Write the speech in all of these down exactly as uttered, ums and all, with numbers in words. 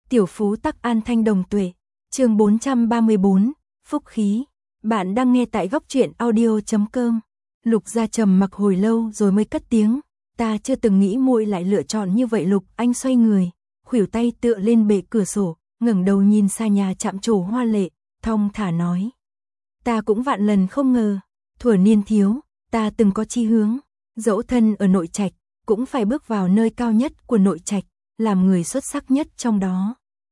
Tiểu phú tắc an thanh đồng tuệ. Chương bốn trăm ba mươi bốn, phúc khí. Bạn đang nghe tại góc truyện audio chấm com. Lục Gia trầm mặc hồi lâu rồi mới cất tiếng, ta chưa từng nghĩ muội lại lựa chọn như vậy. Lục Anh xoay người, khuỷu tay tựa lên bệ cửa sổ, ngẩng đầu nhìn xa nhà chạm trổ hoa lệ, thong thả nói: ta cũng vạn lần không ngờ, thuở niên thiếu, ta từng có chí hướng, dẫu thân ở nội trạch, cũng phải bước vào nơi cao nhất của nội trạch, làm người xuất sắc nhất trong đó.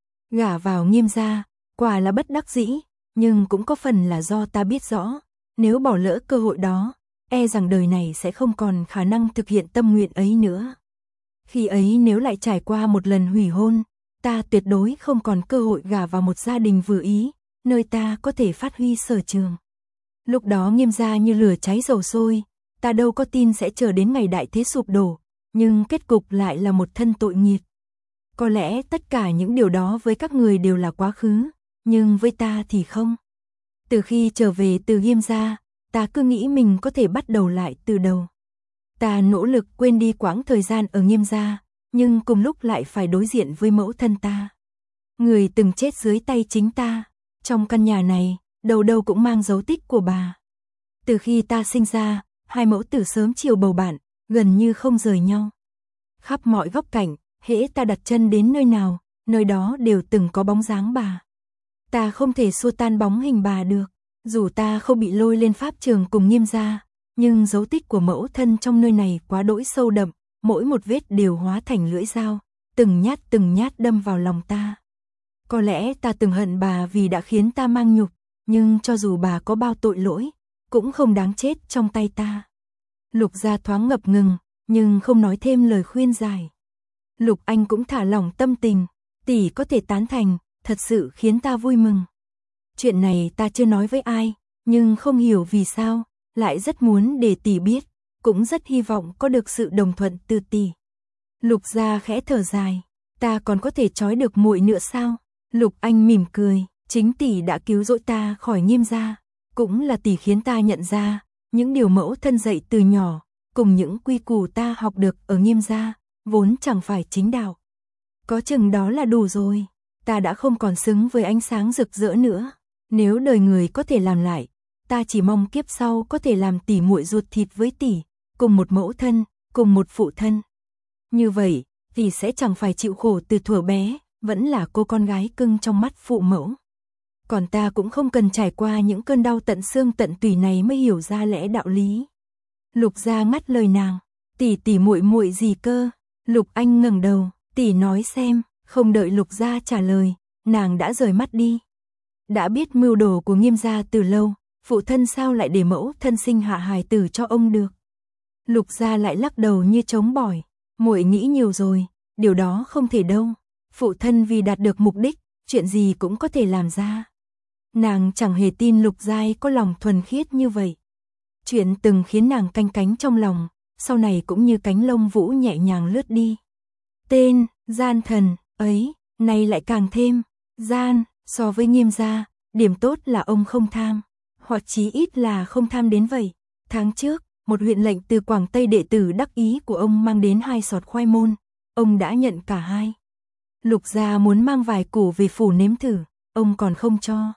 Gả vào Nghiêm gia, quả là bất đắc dĩ, nhưng cũng có phần là do ta biết rõ, nếu bỏ lỡ cơ hội đó, e rằng đời này sẽ không còn khả năng thực hiện tâm nguyện ấy nữa. Khi ấy nếu lại trải qua một lần hủy hôn, ta tuyệt đối không còn cơ hội gả vào một gia đình vừa ý, nơi ta có thể phát huy sở trường. Lúc đó Nghiêm gia như lửa cháy dầu sôi, ta đâu có tin sẽ chờ đến ngày đại thế sụp đổ, nhưng kết cục lại là một thân tội nghiệp. Có lẽ tất cả những điều đó với các người đều là quá khứ, nhưng với ta thì không. Từ khi trở về từ Nghiêm gia, ta cứ nghĩ mình có thể bắt đầu lại từ đầu. Ta nỗ lực quên đi quãng thời gian ở Nghiêm gia, nhưng cùng lúc lại phải đối diện với mẫu thân ta, người từng chết dưới tay chính ta. Trong căn nhà này, đầu đầu cũng mang dấu tích của bà. Từ khi ta sinh ra, hai mẫu tử sớm chiều bầu bạn, gần như không rời nhau. Khắp mọi góc cảnh, hễ ta đặt chân đến nơi nào, nơi đó đều từng có bóng dáng bà. Ta không thể xua tan bóng hình bà được, dù ta không bị lôi lên pháp trường cùng Nghiêm gia, nhưng dấu tích của mẫu thân trong nơi này quá đỗi sâu đậm, mỗi một vết đều hóa thành lưỡi dao, từng nhát từng nhát đâm vào lòng ta. Có lẽ ta từng hận bà vì đã khiến ta mang nhục, nhưng cho dù bà có bao tội lỗi, cũng không đáng chết trong tay ta. Lục Gia thoáng ngập ngừng, nhưng không nói thêm lời khuyên giải. Lục Anh cũng thả lỏng tâm tình, tỷ có thể tán thành, thật sự khiến ta vui mừng. Chuyện này ta chưa nói với ai, nhưng không hiểu vì sao, lại rất muốn để tỷ biết, cũng rất hy vọng có được sự đồng thuận từ tỷ. Lục Gia khẽ thở dài, ta còn có thể trói được muội nữa sao? Lục Anh mỉm cười, chính tỷ đã cứu rỗi ta khỏi Nghiêm gia, cũng là tỷ khiến ta nhận ra những điều mẫu thân dạy từ nhỏ, cùng những quy củ ta học được ở Nghiêm gia, vốn chẳng phải chính đạo. Có chừng đó là đủ rồi, ta đã không còn xứng với ánh sáng rực rỡ nữa. Nếu đời người có thể làm lại, ta chỉ mong kiếp sau có thể làm tỷ muội ruột thịt với tỷ, cùng một mẫu thân, cùng một phụ thân. Như vậy, tỷ sẽ chẳng phải chịu khổ từ thuở bé, vẫn là cô con gái cưng trong mắt phụ mẫu. Còn ta cũng không cần trải qua những cơn đau tận xương tận tủy này mới hiểu ra lẽ đạo lý. Lục Gia ngắt lời nàng, tỷ tỷ muội muội gì cơ? Lục Anh ngẩng đầu, tỷ nói xem. Không đợi Lục Gia trả lời, nàng đã rời mắt đi. Đã biết mưu đồ của Nghiêm gia từ lâu, phụ thân sao lại để mẫu thân sinh hạ hài tử cho ông được? Lục Gia lại lắc đầu như trống bỏi, muội nghĩ nhiều rồi, điều đó không thể đâu. Phụ thân vì đạt được mục đích, chuyện gì cũng có thể làm ra. Nàng chẳng hề tin Lục Giai có lòng thuần khiết như vậy. Chuyện từng khiến nàng canh cánh trong lòng, sau này cũng như cánh lông vũ nhẹ nhàng lướt đi. Tên, gian thần, ấy, nay lại càng thêm, gian, so với Nghiêm gia, điểm tốt là ông không tham, hoặc chí ít là không tham đến vậy. Tháng trước, một huyện lệnh từ Quảng Tây đệ tử đắc ý của ông mang đến hai sọt khoai môn, ông đã nhận cả hai. Lục Gia muốn mang vài củ về phủ nếm thử, ông còn không cho.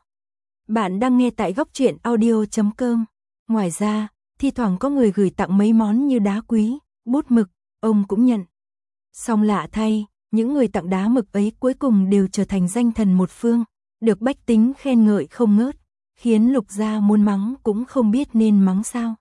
Bạn đang nghe tại góc truyện audio chấm com. Ngoài ra, thi thoảng có người gửi tặng mấy món như đá quý, bút mực, ông cũng nhận. Song lạ thay, những người tặng đá mực ấy cuối cùng đều trở thành danh thần một phương, được bách tính khen ngợi không ngớt, khiến Lục Gia muốn mắng cũng không biết nên mắng sao.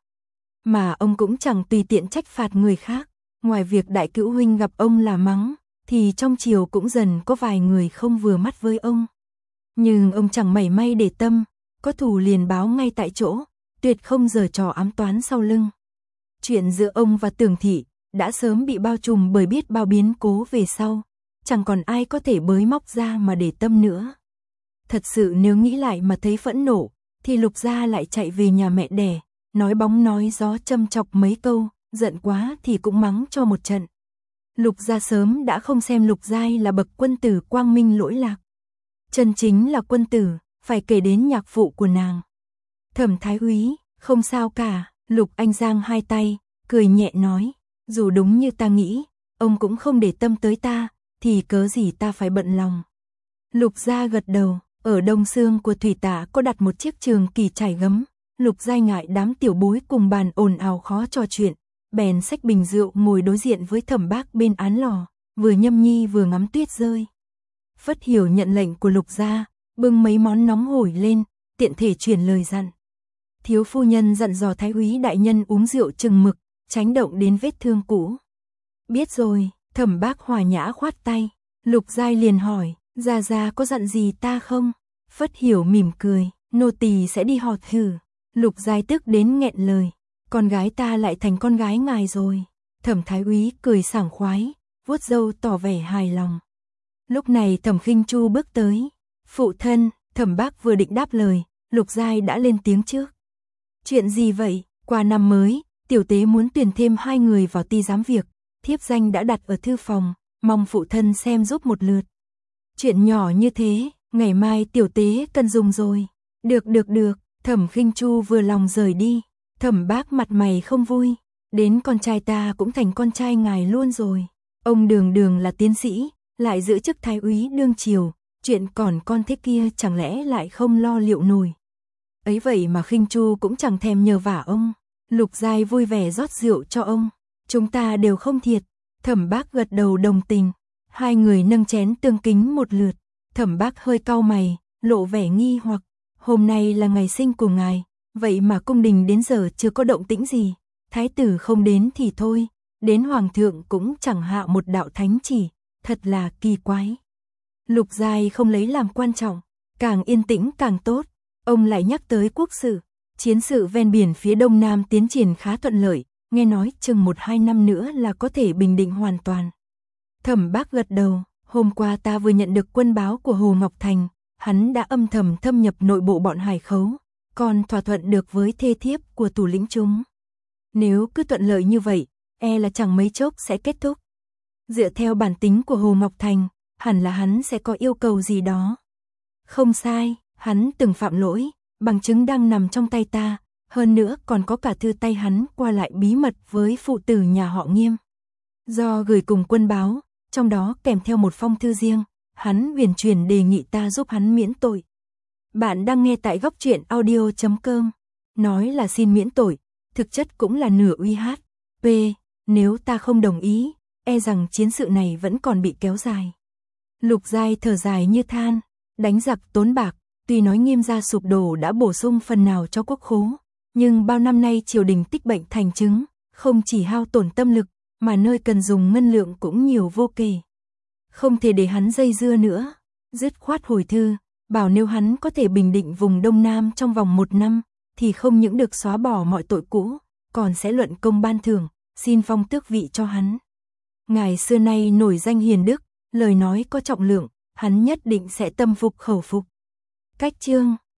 Mà ông cũng chẳng tùy tiện trách phạt người khác, ngoài việc đại cữu huynh gặp ông là mắng, thì trong triều cũng dần có vài người không vừa mắt với ông. Nhưng ông chẳng mảy may để tâm, có thù liền báo ngay tại chỗ, tuyệt không giở trò ám toán sau lưng. Chuyện giữa ông và Tưởng thị đã sớm bị bao trùm bởi biết bao biến cố về sau, chẳng còn ai có thể bới móc ra mà để tâm nữa. Thật sự nếu nghĩ lại mà thấy phẫn nộ, thì Lục Gia lại chạy về nhà mẹ đẻ, nói bóng nói gió châm chọc mấy câu, giận quá thì cũng mắng cho một trận. Lục Gia sớm đã không xem Lục Giai là bậc quân tử quang minh lỗi lạc. Chân chính là quân tử, phải kể đến nhạc phụ của nàng. Thẩm Thái úy, không sao cả, Lục Anh giang hai tay, cười nhẹ nói, dù đúng như ta nghĩ, ông cũng không để tâm tới ta, thì cớ gì ta phải bận lòng. Lục Gia gật đầu, ở đông xương của thủy tạ có đặt một chiếc trường kỳ trải gấm. Lục Giai ngại đám tiểu bối cùng bàn ồn ào khó trò chuyện, bèn xách bình rượu ngồi đối diện với Thẩm Bác bên án lò, vừa nhâm nhi vừa ngắm tuyết rơi. Phất Hiểu nhận lệnh của Lục Gia, bưng mấy món nóng hổi lên, tiện thể truyền lời dặn. Thiếu phu nhân dặn dò thái úy đại nhân uống rượu chừng mực, tránh động đến vết thương cũ. Biết rồi, Thẩm Bác hòa nhã khoát tay. Lục Giai liền hỏi, gia gia có dặn gì ta không? Phất Hiểu mỉm cười, nô tỳ sẽ đi họt thử. Lục Giai tức đến nghẹn lời, con gái ta lại thành con gái ngài rồi. Thẩm thái úy cười sảng khoái, vuốt râu tỏ vẻ hài lòng. Lúc này Thẩm Khinh Chu bước tới. Phụ thân, Thẩm Bác vừa định đáp lời, Lục Giai đã lên tiếng trước. Chuyện gì vậy? Qua năm mới, tiểu tế muốn tuyển thêm hai người vào ty giám việc, thiếp danh đã đặt ở thư phòng, mong phụ thân xem giúp một lượt. Chuyện nhỏ như thế, ngày mai tiểu tế cần dùng rồi. Được được được, Thẩm Khinh Chu vừa lòng rời đi. Thẩm Bác mặt mày không vui, đến con trai ta cũng thành con trai ngài luôn rồi. Ông đường đường là tiến sĩ, lại giữ chức thái úy đương triều, chuyện còn con thế kia chẳng lẽ lại không lo liệu nổi. Ấy vậy mà Khinh Chu cũng chẳng thèm nhờ vả ông. Lục Giai vui vẻ rót rượu cho ông. Chúng ta đều không thiệt. Thẩm Bác gật đầu đồng tình. Hai người nâng chén tương kính một lượt. Thẩm Bác hơi cau mày, lộ vẻ nghi hoặc. Hôm nay là ngày sinh của ngài, vậy mà cung đình đến giờ chưa có động tĩnh gì. Thái tử không đến thì thôi, đến hoàng thượng cũng chẳng hạ một đạo thánh chỉ, thật là kỳ quái. Lục Giai không lấy làm quan trọng, càng yên tĩnh càng tốt. Ông lại nhắc tới quốc sự, chiến sự ven biển phía đông nam tiến triển khá thuận lợi, nghe nói chừng một hai năm nữa là có thể bình định hoàn toàn. Thẩm Bác gật đầu, hôm qua ta vừa nhận được quân báo của Hồ Ngọc Thành, hắn đã âm thầm thâm nhập nội bộ bọn Hải Khấu, còn thỏa thuận được với thê thiếp của thủ lĩnh chúng. Nếu cứ thuận lợi như vậy, e là chẳng mấy chốc sẽ kết thúc. Dựa theo bản tính của Hồ Ngọc Thành, hẳn là hắn sẽ có yêu cầu gì đó. Không sai, hắn từng phạm lỗi, bằng chứng đang nằm trong tay ta, hơn nữa còn có cả thư tay hắn qua lại bí mật với phụ tử nhà họ Nghiêm. Do gửi cùng quân báo, trong đó kèm theo một phong thư riêng, hắn huyền truyền đề nghị ta giúp hắn miễn tội. Bạn đang nghe tại góc truyện audio chấm com. Nói là xin miễn tội, thực chất cũng là nửa uy hát. P. Nếu ta không đồng ý, e rằng chiến sự này vẫn còn bị kéo dài. Lục Giai thở dài như than, đánh giặc tốn bạc, tuy nói Nghiêm gia sụp đổ đã bổ sung phần nào cho quốc khố, nhưng bao năm nay triều đình tích bệnh thành chứng, không chỉ hao tổn tâm lực, mà nơi cần dùng ngân lượng cũng nhiều vô kể. Không thể để hắn dây dưa nữa, dứt khoát hồi thư, bảo nếu hắn có thể bình định vùng Đông Nam trong vòng một năm, thì không những được xóa bỏ mọi tội cũ, còn sẽ luận công ban thưởng, xin phong tước vị cho hắn. Ngài xưa nay nổi danh hiền đức, lời nói có trọng lượng, hắn nhất định sẽ tâm phục khẩu phục. Cách chương